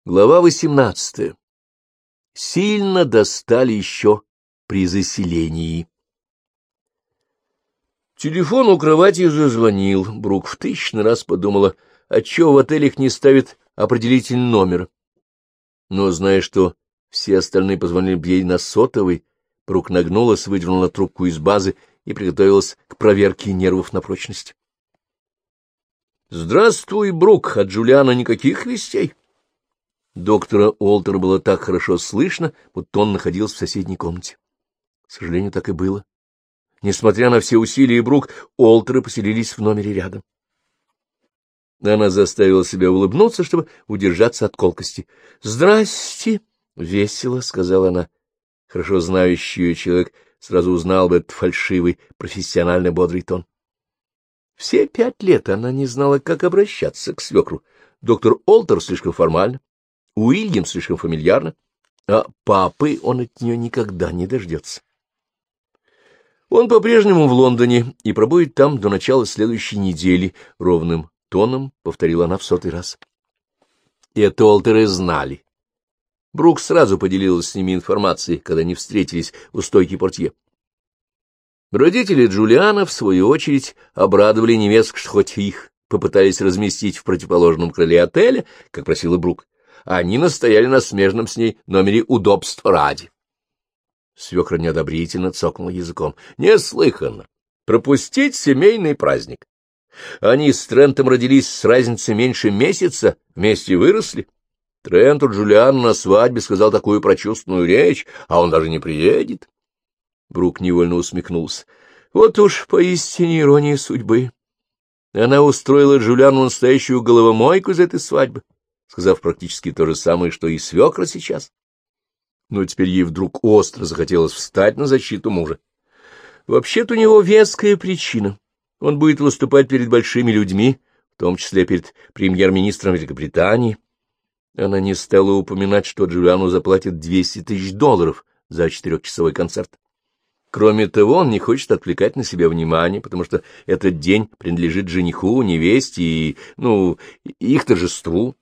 Глава 18. Сильно достали еще при заселении. Телефон у кровати зазвонил. Брук в 1000-й раз подумала, отчего в отелях не ставят определительный номер. Но, зная, что все остальные позвонили ей на сотовый, Брук нагнулась, выдернула трубку из базы и приготовилась к проверке нервов на прочность. «Здравствуй, Брук, от Джулиана никаких вестей?» Доктора Олтера было так хорошо слышно, будто он находился в соседней комнате. К сожалению, так и было. Несмотря на все усилия Брук, Олтеры поселились в номере рядом. Она заставила себя улыбнуться, чтобы удержаться от колкости. — Здрасте! — весело, — сказала она. Хорошо знающий ее человек сразу узнал бы этот фальшивый, профессионально бодрый тон. Все 5 лет она не знала, как обращаться к свекру. Доктор Олтер слишком формально, Уильям слишком фамильярно, а папы он от нее никогда не дождется. Он по-прежнему в Лондоне и пробудет там до начала следующей недели, — ровным тоном повторила она в 100-й раз. И это Олтеры знали. Брук сразу поделилась с ними информацией, когда они встретились у стойки портье. Родители Джулиана, в свою очередь, обрадовали невестку, что хоть их попытались разместить в противоположном крыле отеля, как просила Брук, они настояли на смежном с ней номере удобства ради. Свекра неодобрительно цокнула языком. Неслыханно! Пропустить семейный праздник! Они с Трентом родились с разницей меньше месяца, вместе выросли. Тренту Джулиану на свадьбе сказал такую прочувственную речь, а он даже не приедет. Брук невольно усмехнулся. Вот уж поистине ирония судьбы. Она устроила Джулиану настоящую головомойку из этой свадьбы, сказав практически то же самое, что и свекра сейчас. Но теперь ей вдруг остро захотелось встать на защиту мужа. Вообще-то у него веская причина. Он будет выступать перед большими людьми, в том числе перед премьер-министром Великобритании. Она не стала упоминать, что Джулиану заплатят $200 000 за 4-часовой концерт. Кроме того, он не хочет отвлекать на себя внимание, потому что этот день принадлежит жениху, невесте и, их торжеству.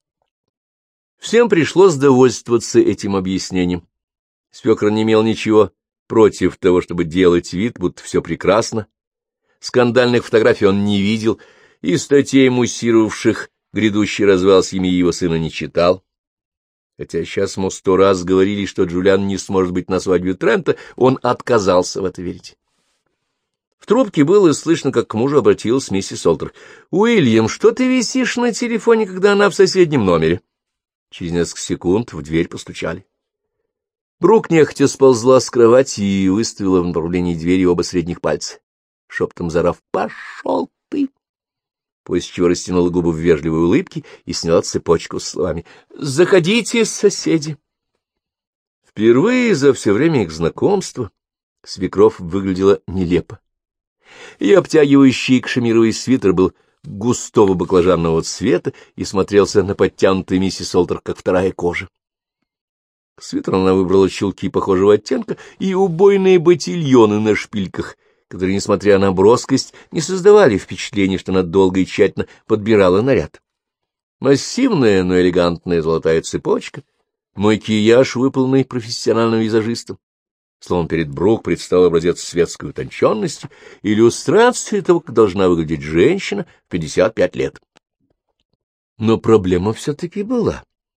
Всем пришлось довольствоваться этим объяснением. Свекр не имел ничего против того, чтобы делать вид, будто все прекрасно. Скандальных фотографий он не видел, и статей, муссировавших грядущий развал семьи, его сына не читал. Хотя сейчас ему 100 раз говорили, что Джулиан не сможет быть на свадьбе Трента, он отказался в это верить. В трубке было слышно, как к мужу обратилась миссис Олтер. — Уильям, что ты висишь на телефоне, когда она в соседнем номере? Через несколько секунд в дверь постучали. Брук нехотя сползла с кровати и выставила в направлении двери оба средних пальца, шептом заорав «Пошел ты!», после чего растянула губы в вежливой улыбке и сняла цепочку с словами «Заходите, соседи!». Впервые за все время их знакомства свекровь выглядела нелепо. Ее обтягивающий кашемировый свитер был густого баклажанного цвета и смотрелся на подтянутой миссис Олтер, как вторая кожа. К свитеру она выбрала чулки похожего оттенка и убойные ботильоны на шпильках, которые, несмотря на броскость, не создавали впечатления, что она долго и тщательно подбирала наряд. Массивная, но элегантная золотая цепочка, макияж, выполненный профессиональным визажистом. Словом, перед Брук предстал образец светской утонченности, иллюстрация того, как должна выглядеть женщина в 55 лет. Но проблема все-таки была.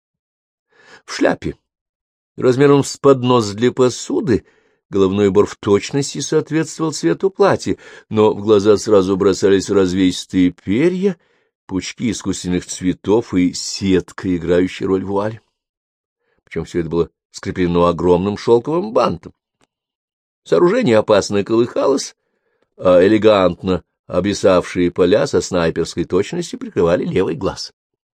В шляпе, размером с поднос для посуды, головной убор в точности соответствовал цвету платья, но в глаза сразу бросались развесистые перья, пучки искусственных цветов и сетка, играющая роль вуали. Причем все это было скреплено огромным шелковым бантом. Сооружение опасно колыхалось, а элегантно обвисавшие поля со снайперской точностью прикрывали левый глаз.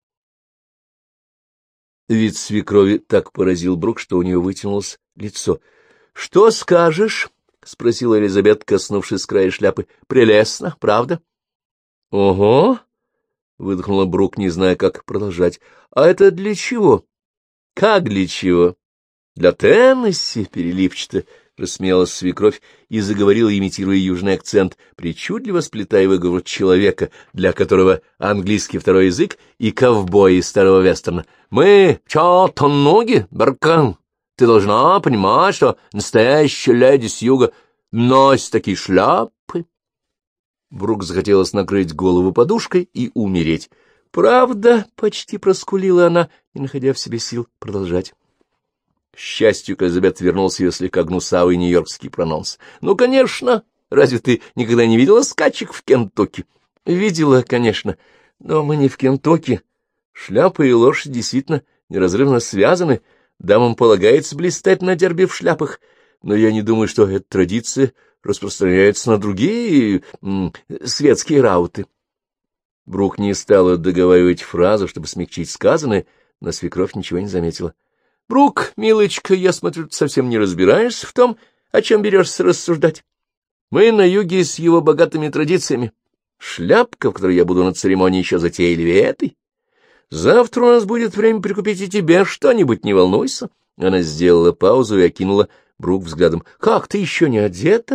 Вид свекрови так поразил Брук, что у нее вытянулось лицо. — Что скажешь? — спросила Элизабет, коснувшись края шляпы. — Прелестно, правда? — Ого! — выдохнула Брук, не зная, как продолжать. — А это для чего? — Как для чего? — Для Теннесси, — переливчато рассмеялась свекровь и заговорила, имитируя южный акцент, причудливо сплетая выговор человека, для которого английский второй язык и ковбои из старого вестерна. «Мы чатануги, Баркан. Ты должна понимать, что настоящая леди с юга носит такие шляпы». Брук захотелось накрыть голову подушкой и умереть. «Правда?» — почти проскулила она, не находя в себе сил продолжать. К счастью, к Элизабет вернулся ее слегка гнусавый нью-йоркский прононс. «Ну, конечно! Разве ты никогда не видела скачек в Кентукки?» «Видела, конечно, но мы не в Кентукки. Шляпа и лошадь действительно неразрывно связаны. Дамам полагается блистать на дерби в шляпах, но я не думаю, что эта традиция распространяется на другие светские рауты». Брук не стала договаривать фразу, чтобы смягчить сказанное, но свекровь ничего не заметила. — Брук, милочка, я смотрю, ты совсем не разбираешься в том, о чем берешься рассуждать. Мы на юге с его богатыми традициями. Шляпка, в которой я буду на церемонии, еще затейливее этой. Завтра у нас будет время прикупить и тебе что-нибудь, не волнуйся. Она сделала паузу и окинула Брук взглядом. — Как, ты еще не одета?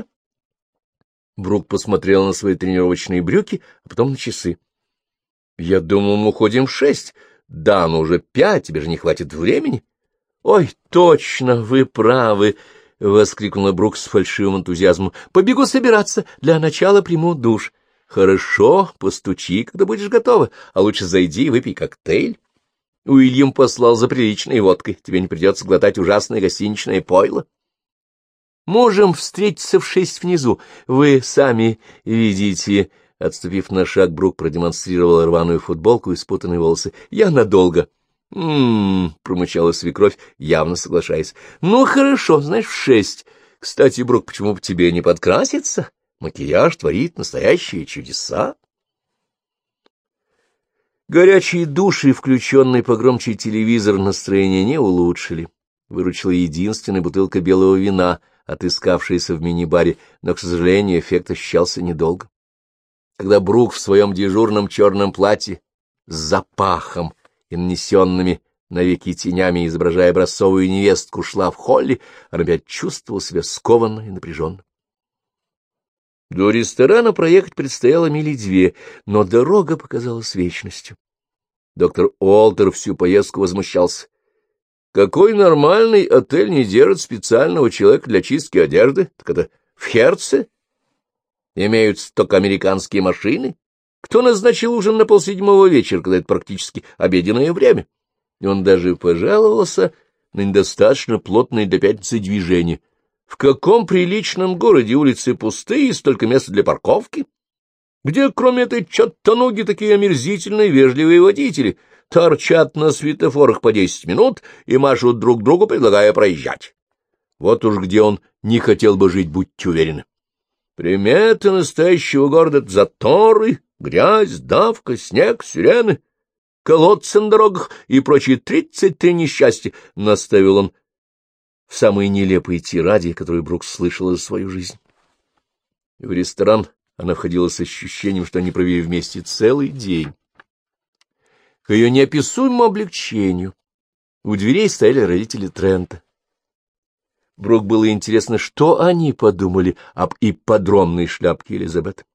Брук посмотрел на свои тренировочные брюки, а потом на часы. — Я думал, мы уходим в 6. Да, но уже 5, тебе же не хватит времени. — Ой, точно, вы правы! — воскликнула Брук с фальшивым энтузиазмом. — Побегу собираться, для начала приму душ. — Хорошо, постучи, когда будешь готова, а лучше зайди и выпей коктейль. Уильям послал за приличной водкой, тебе не придется глотать ужасное гостиничное пойло. Можем встретиться в 6 внизу, вы сами видите... Отступив на шаг, Брук продемонстрировала рваную футболку и спутанные волосы. — Я надолго. — промычала свекровь, явно соглашаясь. — Ну, хорошо, знаешь, в 6. Кстати, Брук, почему бы тебе не подкраситься? Макияж творит настоящие чудеса. Горячие души, включенный погромче телевизор, настроение не улучшили. Выручила единственная бутылка белого вина, отыскавшаяся в мини-баре, но, к сожалению, эффект ощущался недолго. Когда Брук в своем дежурном черном платье с запахом и нанесенными навеки тенями, изображая образцовую невестку, шла в холле, она опять чувствовала себя скованно и напряженно. До ресторана проехать предстояло мили 2, но дорога показалась вечностью. Доктор Уолтер всю поездку возмущался. Какой нормальный отель не держит специального человека для чистки одежды? Так это в Херце? Имеются только американские машины? Кто назначил ужин на 6:30 вечера, когда это практически обеденное время? И он даже пожаловался на недостаточно плотное для пятницы движение. В каком приличном городе улицы пустые и столько места для парковки? Где, кроме этой Чаттануги, такие омерзительные вежливые водители торчат на светофорах по 10 минут и машут друг другу, предлагая проезжать? Вот уж где он не хотел бы жить, будьте уверены. Приметы настоящего города — заторы, грязь, давка, снег, сирены, колодцы на дорогах и прочие 33 несчастья, — наставил он в самые нелепые тираде, которые Брук слышала за свою жизнь. В ресторан она входила с ощущением, что они провели вместе целый день. К ее неописуемому облегчению у дверей стояли родители Трента. Брук было интересно, что они подумали об ипподромной шляпке Элизабет.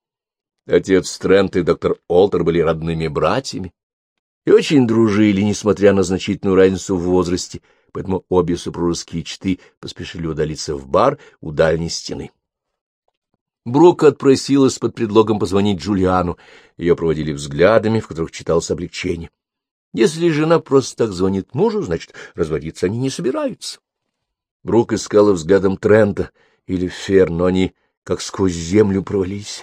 Отец Трент и доктор Уолтер были родными братьями и очень дружили, несмотря на значительную разницу в возрасте, поэтому обе супружеские четы поспешили удалиться в бар у дальней стены. Брук отпросилась под предлогом позвонить Джулиану. Ее проводили взглядами, в которых читалось облегчение. Если жена просто так звонит мужу, значит, разводиться они не собираются. Брук искала взглядом Трента или Фер, но они как сквозь землю провалились.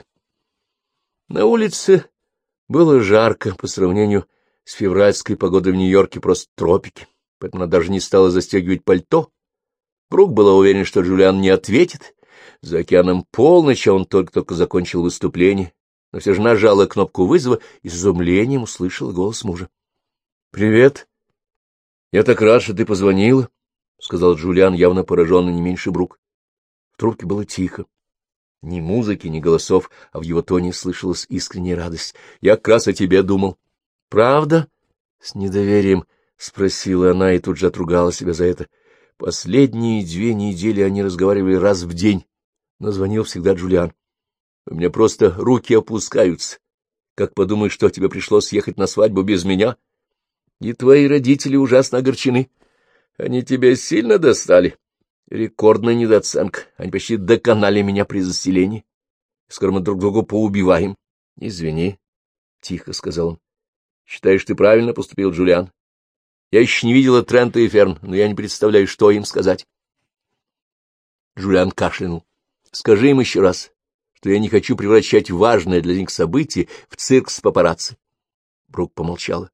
На улице было жарко по сравнению с февральской погодой в Нью-Йорке, просто тропики, поэтому она даже не стала застегивать пальто. Брук была уверена, что Джулиан не ответит. За океаном полночь, а он только-только закончил выступление, но все же нажала кнопку вызова и с изумлением услышала голос мужа. — Привет. Я так рад, что ты позвонила, — сказал Джулиан, явно пораженный не меньше Брук. В трубке было тихо. Ни музыки, ни голосов, а в его тоне слышалась искренняя радость. — Я как раз о тебе думал. — Правда? — с недоверием спросила она и тут же отругала себя за это. — Последние 2 недели они разговаривали раз в день, но звонил всегда Джулиан. У меня просто руки опускаются. Как подумаешь, что тебе пришлось ехать на свадьбу без меня? И твои родители ужасно огорчены. Они тебя сильно достали. Рекордная недооценка. Они почти доконали меня при заселении. Скоро мы друг друга поубиваем. — Извини, — тихо сказал он. — Считаешь, ты правильно поступил, Джулиан? Я еще не видела Трента и Ферн, но я не представляю, что им сказать. Джулиан кашлянул. — Скажи им еще раз, что я не хочу превращать важное для них событие в цирк с папарацци. Брук помолчала.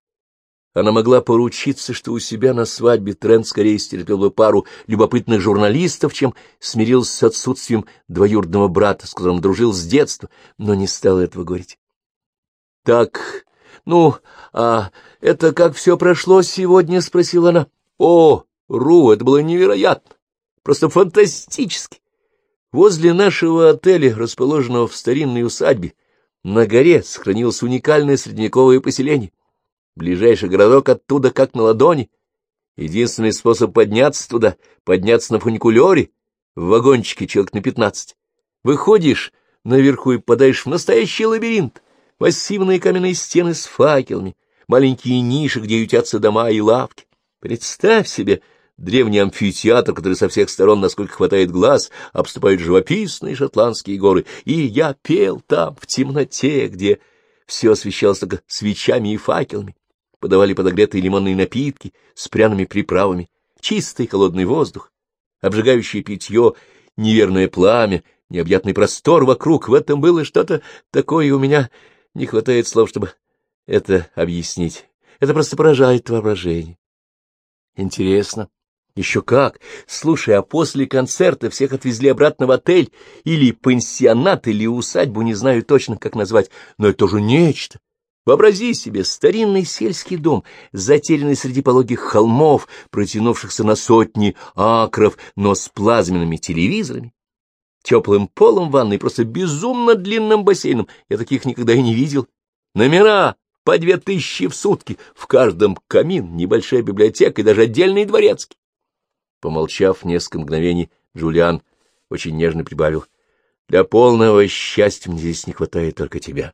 Она могла поручиться, что у себя на свадьбе Трент скорее стерпел бы пару любопытных журналистов, чем смирился с отсутствием двоюродного брата, с которым дружил с детства, но не стала этого говорить. — Так, ну, а это как все прошло сегодня? — спросила она. — О, Ру, это было невероятно, просто фантастически. Возле нашего отеля, расположенного в старинной усадьбе, на горе сохранилось уникальное средневековое поселение. Ближайший городок оттуда как на ладони. Единственный способ подняться туда — подняться на фуникулере, в вагончике человек на 15. Выходишь наверху и попадаешь в настоящий лабиринт. Массивные каменные стены с факелами, маленькие ниши, где ютятся дома и лавки. Представь себе древний амфитеатр, который со всех сторон, насколько хватает глаз, обступают живописные шотландские горы. И я пел там, в темноте, где все освещалось только свечами и факелами. Подавали подогретые лимонные напитки с пряными приправами, чистый холодный воздух, обжигающее питье, неверное пламя, необъятный простор вокруг. В этом было что-то такое, у меня не хватает слов, чтобы это объяснить. Это просто поражает воображение. Интересно. Еще как. Слушай, а после концерта всех отвезли обратно в отель или пансионат, или усадьбу, не знаю точно, как назвать, но это тоже нечто. Вообрази себе старинный сельский дом, затерянный среди пологих холмов, протянувшихся на сотни акров, но с плазменными телевизорами, теплым полом ванной, просто безумно длинным бассейном. Я таких никогда и не видел. Номера по 2000 в сутки, в каждом камин, небольшая библиотека и даже отдельный дворецкий. Помолчав несколько мгновений, Джулиан очень нежно прибавил: — Для полного счастья мне здесь не хватает только тебя.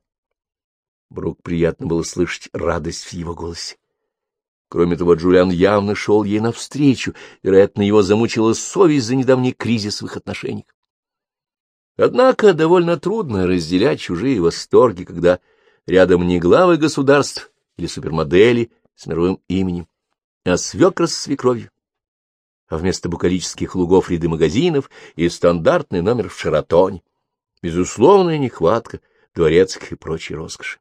Брук приятно было слышать радость в его голосе. Кроме того, Джулиан явно шел ей навстречу, вероятно, его замучила совесть за недавний кризис в их отношениях. Однако довольно трудно разделять чужие восторги, когда рядом не главы государств или супермодели с мировым именем, а свекра с свекровью, а вместо букалических лугов ряды магазинов и стандартный номер в Шератоне, безусловная нехватка дворецких и прочей роскоши.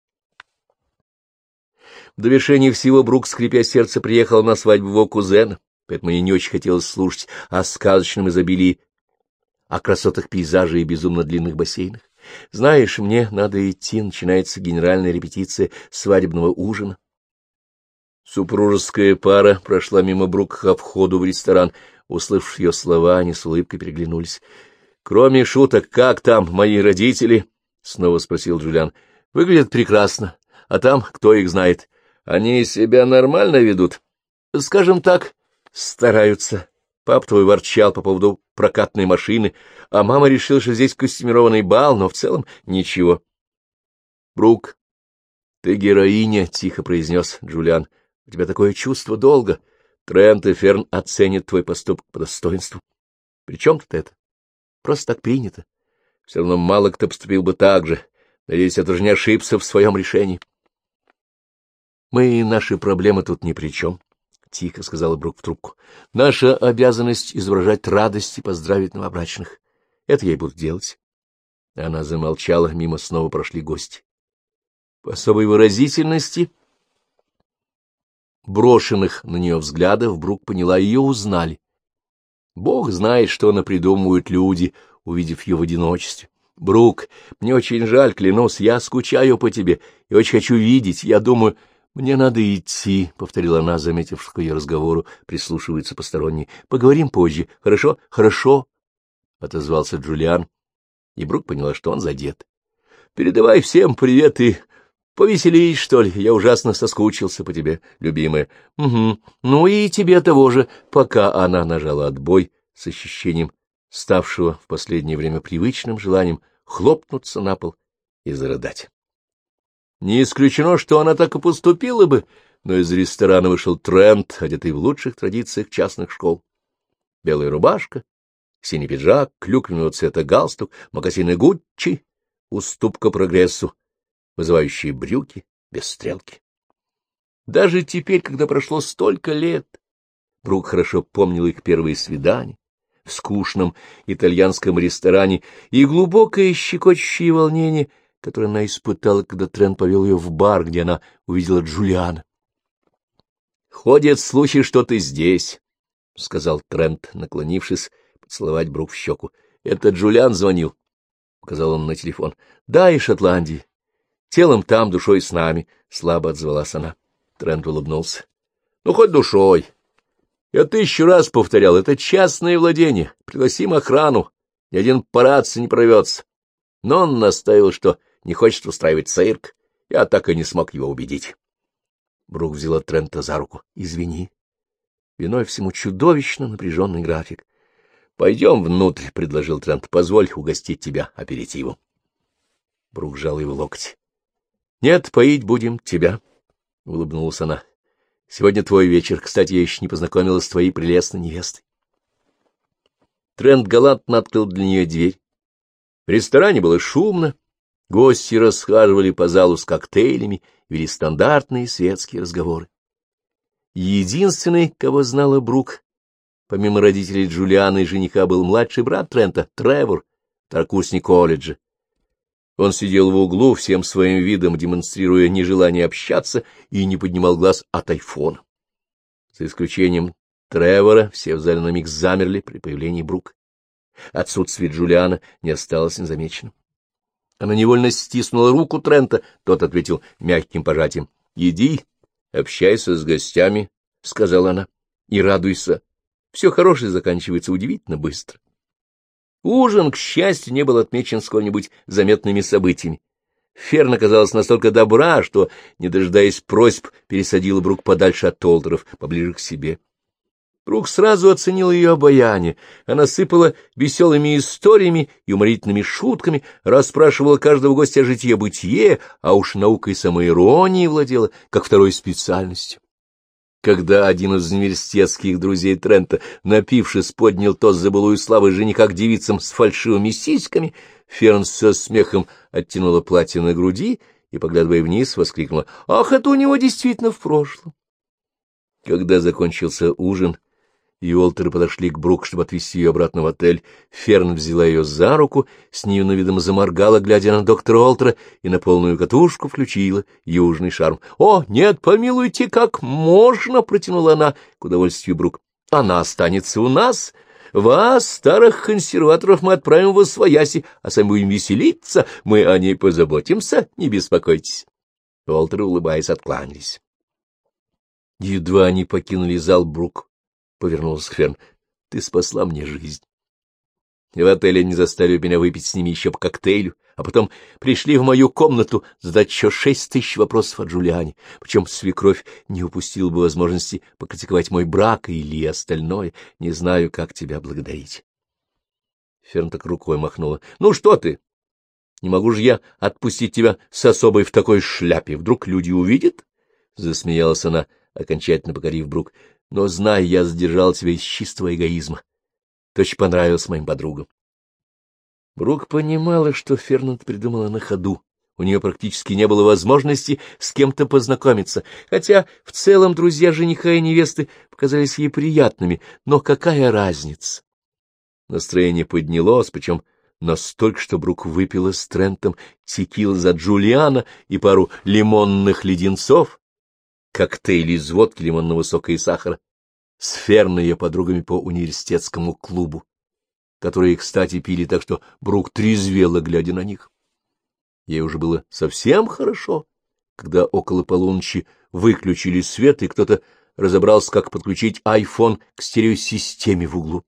В довершение всего Брук, скрипя сердце, приехал на свадьбу его кузена, поэтому ей не очень хотелось слушать о сказочном изобилии, о красотах пейзажа и безумно длинных бассейнах. Знаешь, мне надо идти, начинается генеральная репетиция свадебного ужина. Супружеская пара прошла мимо Брук ко входу в ресторан. Услышав ее слова, они с улыбкой переглянулись. — Кроме шуток, как там мои родители? — снова спросил Джулиан. — Выглядят прекрасно. А там, кто их знает? Они себя нормально ведут? — Скажем так, стараются. Пап твой ворчал по поводу прокатной машины, а мама решила, что здесь костюмированный бал, но в целом ничего. — Брук, ты героиня, — тихо произнес Джулиан. — У тебя такое чувство долга. Трент и Ферн оценят твой поступок по достоинству. При чем тут это? Просто так принято. Все равно мало кто поступил бы так же. Надеюсь, я тоже не ошибся в своем решении. — Мы и наши проблемы тут ни при чем, — тихо сказала Брук в трубку. — Наша обязанность — изображать радость и поздравить новобрачных. Это я и буду делать. Она замолчала, мимо снова прошли гости. По особой выразительности брошенных на нее взглядов Брук поняла, ее узнали. Бог знает, что напридумывают люди, увидев ее в одиночестве. — Брук, мне очень жаль, клянусь, я скучаю по тебе и очень хочу видеть. Я думаю, мне надо идти, — повторила она, заметив, что к ее разговору прислушиваются посторонние. — Поговорим позже, хорошо? — Хорошо, — отозвался Джулиан, и Брук поняла, что он задет. — Передавай всем привет и Повеселись, что ли? Я ужасно соскучился по тебе, любимая. Угу. Ну и тебе того же, пока она нажала отбой с ощущением, ставшего в последнее время привычным желанием хлопнуться на пол и зарыдать. Не исключено, что она так и поступила бы, но из ресторана вышел Трент, одетый в лучших традициях частных школ. Белая рубашка, синий пиджак, клюквенного цвета галстук, мокасины Гуччи, уступка прогрессу, вызывающие брюки без стрелки. Даже теперь, когда прошло столько лет, Брук хорошо помнил их первые свидания в скучном итальянском ресторане и глубокое щекочущее волнение, которое она испытала, когда Трент повел ее в бар, где она увидела Джулиана. — Ходят слухи, что ты здесь, — сказал Трент, наклонившись поцеловать Брук в щеку. — Это Джулиан звонил, — указал он на телефон. — Да, из Шотландии. Телом там, душой с нами, — слабо отзвалась она. Трент улыбнулся. — Ну, хоть душой. Я 1000 раз повторял, это частное владение, пригласим охрану, ни один парадцы не прорвется. Но он настаивал, что не хочет устраивать цирк, я так и не смог его убедить. Брук взяла Трента за руку. — Извини. Виной всему чудовищно напряженный график. — Пойдем внутрь, — предложил Трент, — позволь угостить тебя аперитивом. Брук сжал его локоть. — Нет, поить будем тебя, — улыбнулась она. — Сегодня твой вечер. Кстати, я еще не познакомилась с твоей прелестной невестой. Трент галантно открыл для нее дверь. В ресторане было шумно, гости расхаживали по залу с коктейлями, вели стандартные светские разговоры. Единственный, кого знала Брук, помимо родителей Джулиана и жениха, был младший брат Трента, Тревор, второкурсник колледжа. Он сидел в углу, всем своим видом демонстрируя нежелание общаться, и не поднимал глаз от айфона. За исключением Тревора, все в зале на миг замерли при появлении Брук. Отсутствие Джулиана не осталось незамеченным. Она невольно стиснула руку Трента, тот ответил мягким пожатием. — Иди, общайся с гостями, — сказала она, — и радуйся. Все хорошее заканчивается удивительно быстро. Ужин, к счастью, не был отмечен сколь-нибудь заметными событиями. Ферн оказалась настолько добра, что, не дожидаясь просьб, пересадила Брук подальше от Олтеров, поближе к себе. Брук сразу оценил ее обаяние. Она сыпала веселыми историями и уморительными шутками, расспрашивала каждого гостя о житье-бытие, а уж наукой самоиронии владела, как второй специальностью. Когда один из университетских друзей Трента, напившись, поднял тост за былую славу жениха к девицам с фальшивыми сиськами, Ферн со смехом оттянула платье на груди и, поглядывая вниз, воскликнула: «Ах, это у него действительно в прошлом!» Когда закончился ужин, и Уолтеры подошли к Брук, чтобы отвезти ее обратно в отель, Ферн взяла ее за руку, с нею на видом заморгала, глядя на доктора Уолтера, и на полную катушку включила южный шарм. — О, нет, помилуйте, как можно! — протянула она к удовольствию Брук. — Она останется у нас. Вас, старых консерваторов, мы отправим в освояси, а сами будем веселиться. Мы о ней позаботимся, не беспокойтесь. Уолтеры, улыбаясь, откланялись. Едва они покинули зал, Брук повернулась к Ферн. — Ты спасла мне жизнь. В отеле не заставили меня выпить с ними еще по коктейлю, а потом пришли в мою комнату задать еще 6000 вопросов о Джулиане, причем свекровь не упустила бы возможности покритиковать мой брак или остальное. Не знаю, как тебя благодарить. Ферн так рукой махнула. — Ну что ты? Не могу же я отпустить тебя с особой в такой шляпе. Вдруг люди увидят? — засмеялась она, окончательно покорив Брук. — Но, знай, я задержал тебя из чистого эгоизма. Ты очень понравилась моим подругам. Брук понимала, что Фернанд придумала на ходу. У нее практически не было возможности с кем-то познакомиться, хотя в целом друзья жениха и невесты показались ей приятными. Но какая разница? Настроение поднялось, причем настолько, что Брук выпила с Трентом текилу за Джулиана и пару лимонных леденцов, коктейли из водки, лимонного сока и сахара, с Ферной и ее подругами по университетскому клубу, которые, кстати, пили так, что Брук трезвела, глядя на них. Ей уже было совсем хорошо, когда около полуночи выключили свет, и кто-то разобрался, как подключить айфон к стереосистеме в углу.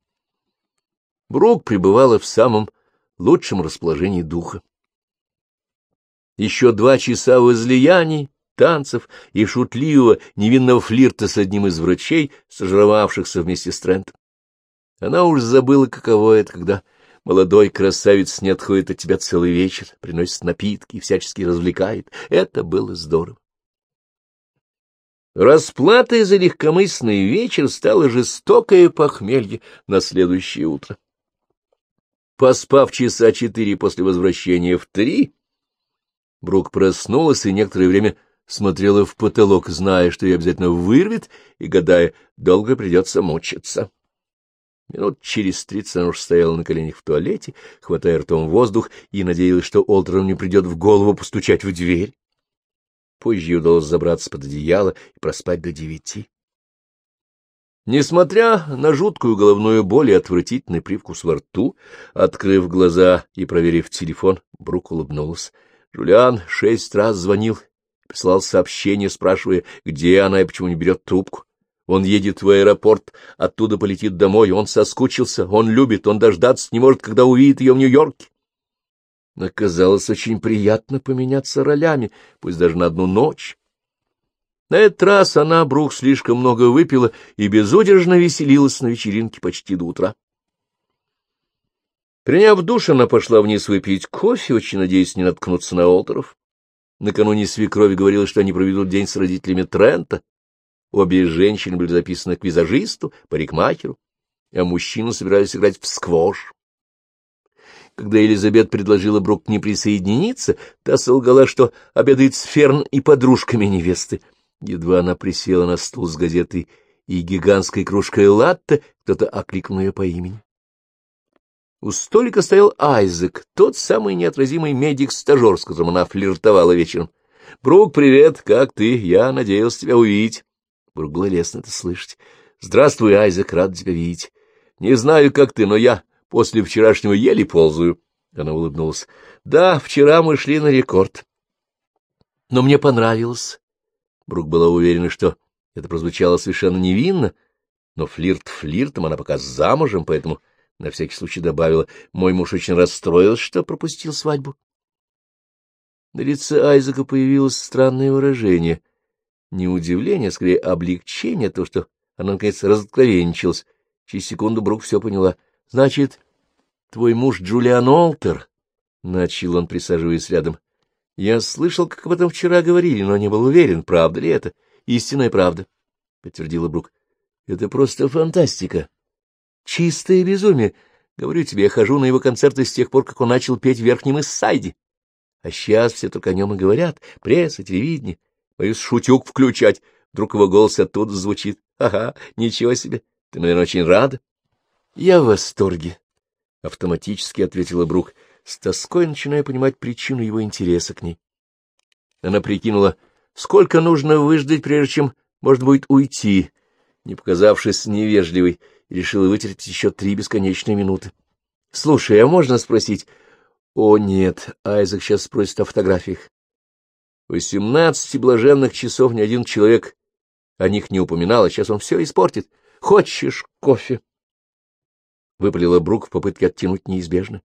Брук пребывала в самом лучшем расположении духа. Еще 2 часа возлияний, танцев и шутливого невинного флирта с одним из врачей, стажировавшихся вместе с Трентом. Она уж забыла, каково это, когда молодой красавец не отходит от тебя целый вечер, приносит напитки и всячески развлекает. Это было здорово. Расплатой за легкомысленный вечер стало жестокое похмелье на следующее утро. Поспав часа 4 после возвращения в 3, Брук проснулась и некоторое время смотрела в потолок, зная, что ее обязательно вырвет, и гадая, долго придется мучиться. Минут через 30 она уж стояла на коленях в туалете, хватая ртом воздух, и надеялась, что Олтеру не придет в голову постучать в дверь. Позже ей удалось забраться под одеяло и проспать до 9. Несмотря на жуткую головную боль и отвратительный привкус во рту, открыв глаза и проверив телефон, Брук улыбнулась. Джулиан 6 раз звонил, прислал сообщение, спрашивая, где она и почему не берет трубку. Он едет в аэропорт, оттуда полетит домой, он соскучился, он любит, он дождаться не может, когда увидит ее в Нью-Йорке. Оказалось очень приятно поменяться ролями, пусть даже на одну ночь. На этот раз она, Брук, слишком много выпила и безудержно веселилась на вечеринке почти до утра. Приняв душ, она пошла вниз выпить кофе, очень надеясь не наткнуться на Олтеров. Накануне свекрови говорила, что они проведут день с родителями Трента. Обе женщины были записаны к визажисту, парикмахеру, а мужчины собирались играть в сквош. Когда Элизабет предложила Брук не присоединиться, та солгала, что обедает с Ферн и подружками невесты. Едва она присела на стул с газетой и гигантской кружкой латте, кто-то окликнул ее по имени. У столика стоял Айзек, тот самый неотразимый медик-стажер, с которым она флиртовала вечером. — Брук, привет, как ты? Я надеялся тебя увидеть. Брук было лестно это слышать. — Здравствуй, Айзек, рад тебя видеть. Не знаю, как ты, но я после вчерашнего еле ползаю. Она улыбнулась. — Да, вчера мы шли на рекорд. Но мне понравилось. Брук была уверена, что это прозвучало совершенно невинно, но флирт флиртом, она пока замужем, поэтому на всякий случай добавила: «Мой муж очень расстроился, что пропустил свадьбу». На лице Айзека появилось странное выражение. Не удивление, а скорее облегчение, то, что она, наконец, разоткровенничалась. Через секунду Брук все поняла. — Значит, твой муж Джулиан Олтер? — начал он, присаживаясь рядом. — Я слышал, как об этом вчера говорили, но не был уверен, правда ли это. — Истинная правда, — подтвердила Брук. — Это просто фантастика. Чистое безумие. Говорю тебе, я хожу на его концерты с тех пор, как он начал петь в Верхнем Иссайде. А сейчас все только о нем и говорят. Пресса, телевидение. Боюсь шутюк включать. Вдруг его голос оттуда звучит. Ага, ничего себе. Ты, наверное, очень рада. Я в восторге, — автоматически ответила Брук, с тоской начиная понимать причину его интереса к ней. Она прикинула, сколько нужно выждать, прежде чем можно будет уйти, не показавшись невежливой, и решила вытерпеть еще 3 бесконечные минуты. — Слушай, а можно спросить? — О, нет, Айзек сейчас спросит о фотографиях. 18 блаженных часов ни один человек о них не упоминал, а сейчас он все испортит. Хочешь кофе? — выпалила Брук в попытке оттянуть неизбежно.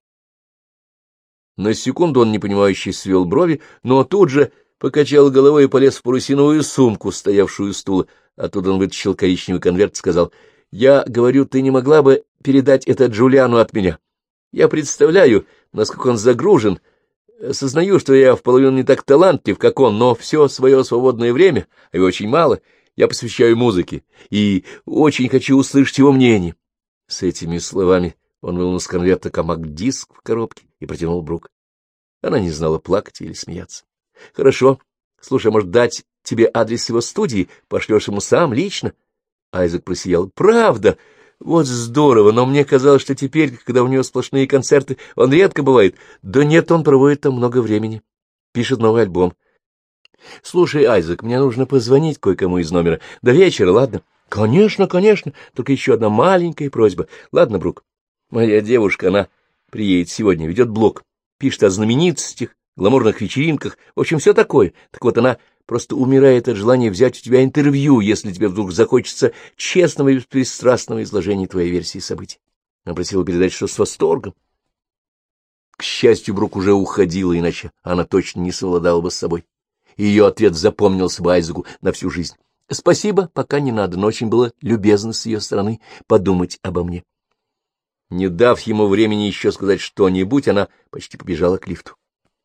На секунду он непонимающе свел брови, но тут же покачал головой и полез в парусиновую сумку, стоявшую у стула. Оттуда он вытащил коричневый конверт и сказал: — Я говорю, ты не могла бы передать это Джулиану от меня? Я представляю, насколько он загружен. Сознаю, что я вполовину не так талантлив, как он, но все свое свободное время, а его очень мало, я посвящаю музыке, и очень хочу услышать его мнение. С этими словами он вынул из конверта компакт-диск в коробке и протянул Брук. Она не знала, плакать или смеяться. — Хорошо. Слушай, может, дать тебе адрес его студии? Пошлешь ему сам, лично? Айзек просиял. — Правда? Вот здорово, но мне казалось, что теперь, когда у него сплошные концерты, он редко бывает. Да нет, он проводит там много времени. Пишет новый альбом. — Слушай, Айзек, мне нужно позвонить кое-кому из номера. До вечера, ладно? — Конечно, конечно. Только еще одна маленькая просьба. Ладно, Брук? Моя девушка, она приедет сегодня, ведет блог. Пишет о знаменитостях, гламурных вечеринках. В общем, все такое. Так вот, она просто умирает от желания взять у тебя интервью, если тебе вдруг захочется честного и беспристрастного изложения твоей версии событий. Она просила передать, что с восторгом. К счастью, Брук уже уходила, иначе она точно не совладала бы с собой. И ее ответ запомнился бы Айзеку на всю жизнь. «Спасибо, пока не надо, но очень было любезно с ее стороны подумать обо мне». Не дав ему времени еще сказать что-нибудь, она почти побежала к лифту.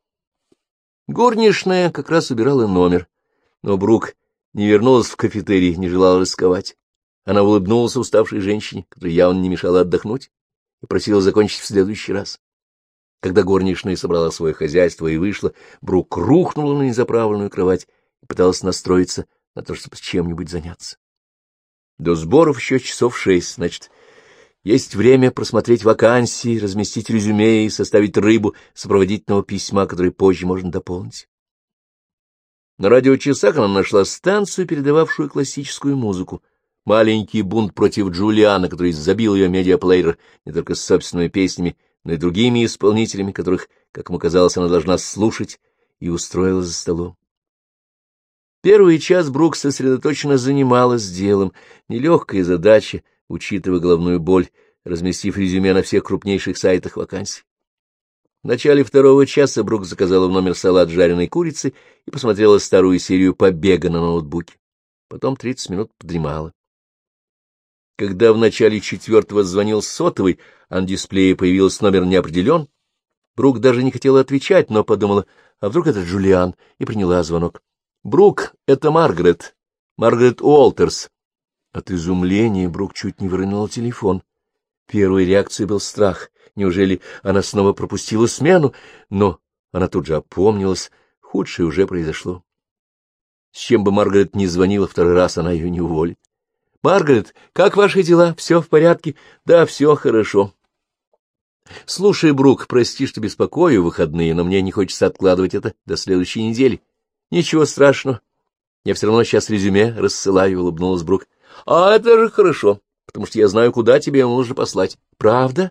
Горничная как раз убирала номер, но Брук не вернулась в кафетерий, не желала рисковать. Она улыбнулась уставшей женщине, которая явно не мешала отдохнуть, и просила закончить в следующий раз. Когда горничная собрала свое хозяйство и вышла, Брук рухнула на незаправленную кровать и пыталась настроиться на то, чтобы чем-нибудь заняться. До сборов еще часов 6, значит, есть время просмотреть вакансии, разместить резюме и составить рыбу сопроводительного письма, которое позже можно дополнить. На радиочасах она нашла станцию, передававшую классическую музыку. Маленький бунт против Джулиана, который забил ее медиаплеер не только с собственными песнями, но и другими исполнителями, которых, как ему казалось, она должна слушать, и устроила за столом. Первый час Брук сосредоточенно занималась делом, нелегкая задача, учитывая головную боль, разместив резюме на всех крупнейших сайтах вакансий. В начале второго часа Брук заказала в номер салат с жареной курицей и посмотрела старую серию «Побега» на ноутбуке. Потом 30 минут подремала. Когда в начале четвертого звонил сотовый, а на дисплее появился номер «не определен», Брук даже не хотела отвечать, но подумала, а вдруг это Джулиан, и приняла звонок. «Брук, это Маргарет. Маргарет Уолтерс». От изумления Брук чуть не выронила телефон. Первой реакцией был страх. Неужели она снова пропустила смену? Но она тут же опомнилась. Худшее уже произошло. С чем бы Маргарет ни звонила второй раз, она ее не уволит. — Маргарет, как ваши дела? Все в порядке? — Да, все хорошо. — Слушай, Брук, прости, что беспокою в выходные, но мне не хочется откладывать это до следующей недели. — Ничего страшного. Я все равно сейчас резюме рассылаю, — улыбнулась Брук. — А это же хорошо, потому что я знаю, куда тебе его нужно послать. — Правда?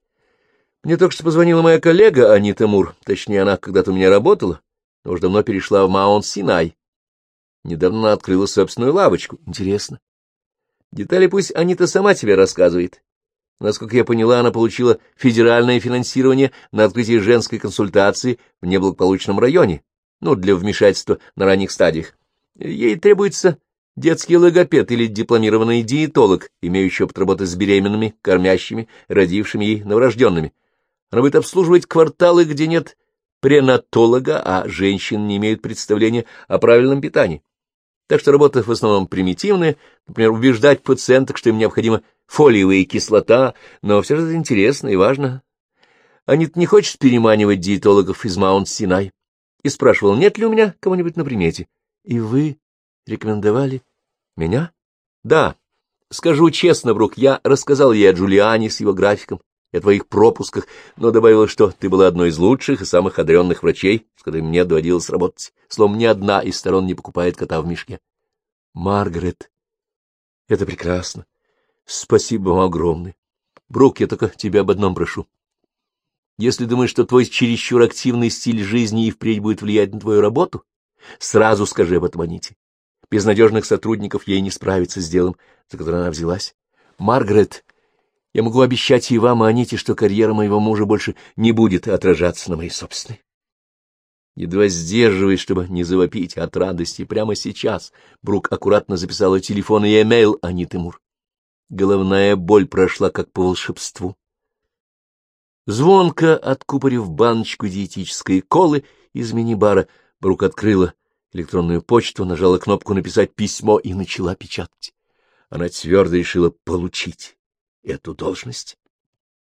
Мне только что позвонила моя коллега Анита Мур. Точнее, она когда-то у меня работала, но уже давно перешла в Маунт-Синай. Недавно она открыла собственную лавочку. Интересно. Детали пусть Анита сама тебе рассказывает. Насколько я поняла, она получила федеральное финансирование на открытие женской консультации в неблагополучном районе, для вмешательства на ранних стадиях. Ей требуется детский логопед или дипломированный диетолог, имеющий опыт работы с беременными, кормящими, родившими и новорожденными. Она будет обслуживать кварталы, где нет пренатолога, а женщины не имеют представления о правильном питании. Так что работа в основном примитивная, например, убеждать пациенток, что им необходима фолиевая кислота, но все же это интересно и важно. Анита не хочет переманивать диетологов из Маунт-Синай и спрашивал, нет ли у меня кого-нибудь на примете. И вы рекомендовали меня? Да. Скажу честно, Брук, я рассказал ей о Джулиане с его графиком и о твоих пропусках, но добавила, что ты была одной из лучших и самых одаренных врачей, с которыми мне доводилось работать. Словом, ни одна из сторон не покупает кота в мешке. Маргарет, это прекрасно. Спасибо вам огромное. Брук, я только тебя об одном прошу. Если думаешь, что твой чересчур активный стиль жизни и впредь будет влиять на твою работу, сразу скажи об этом Аните. Без надежных сотрудников ей не справиться с делом, за которое она взялась. Маргарет, я могу обещать и вам, и Аните, что карьера моего мужа больше не будет отражаться на моей собственной. Едва сдерживаясь, чтобы не завопить от радости, прямо сейчас Брук аккуратно записала телефон и эмейл Аниты Мур. Головная боль прошла как по волшебству. Звонко откупорив баночку диетической колы из мини-бара, Брук открыла электронную почту, нажала кнопку «Написать письмо» и начала печатать. Она твердо решила получить эту должность.